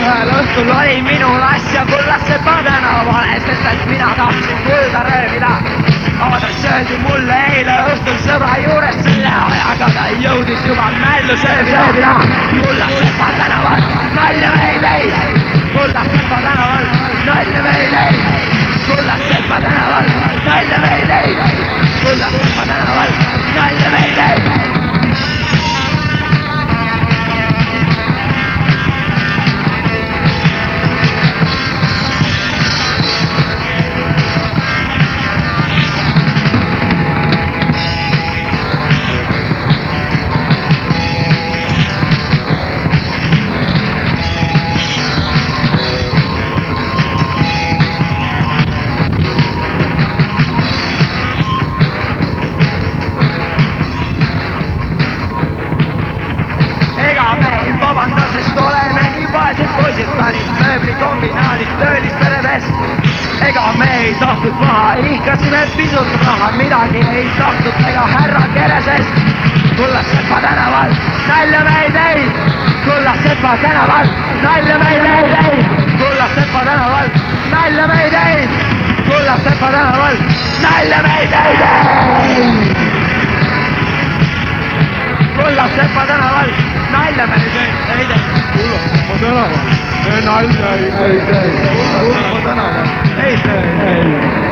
ühel õhtul oli minul asja Kullasepa tänavale, sest et mina tahtsin kulda röövida. Aadress öeldi mulle eile õhtul sõbra juures, selle ajaga ta jõudis juba nällu sööbida. Kullasepa tänaval nalja me ei teinud, Kullasepa tänaval nalja me ei teinud, Kullasepa tänaval nalja me ei teinud, Kullasepa tänaval nalja me ei teinud. Mööblikombinaadis töölistele vest. Ega me ei tahtnud maha, ihkasime pisut raha, midagi ei tahtnud ega härra Keresest. Kullasepa tänaval nalja me ei teinud, Kullasepa tänaval nalja me ei teinud, Kullasepa tänaval nalja me ei teinud, Kullasepa tänaval nalja me ei teinud, Kullasepa tänaval nalja me ei teinud. Kullasepa tänaval nalja ei teinud. Kullasepa tänaval ei teinud.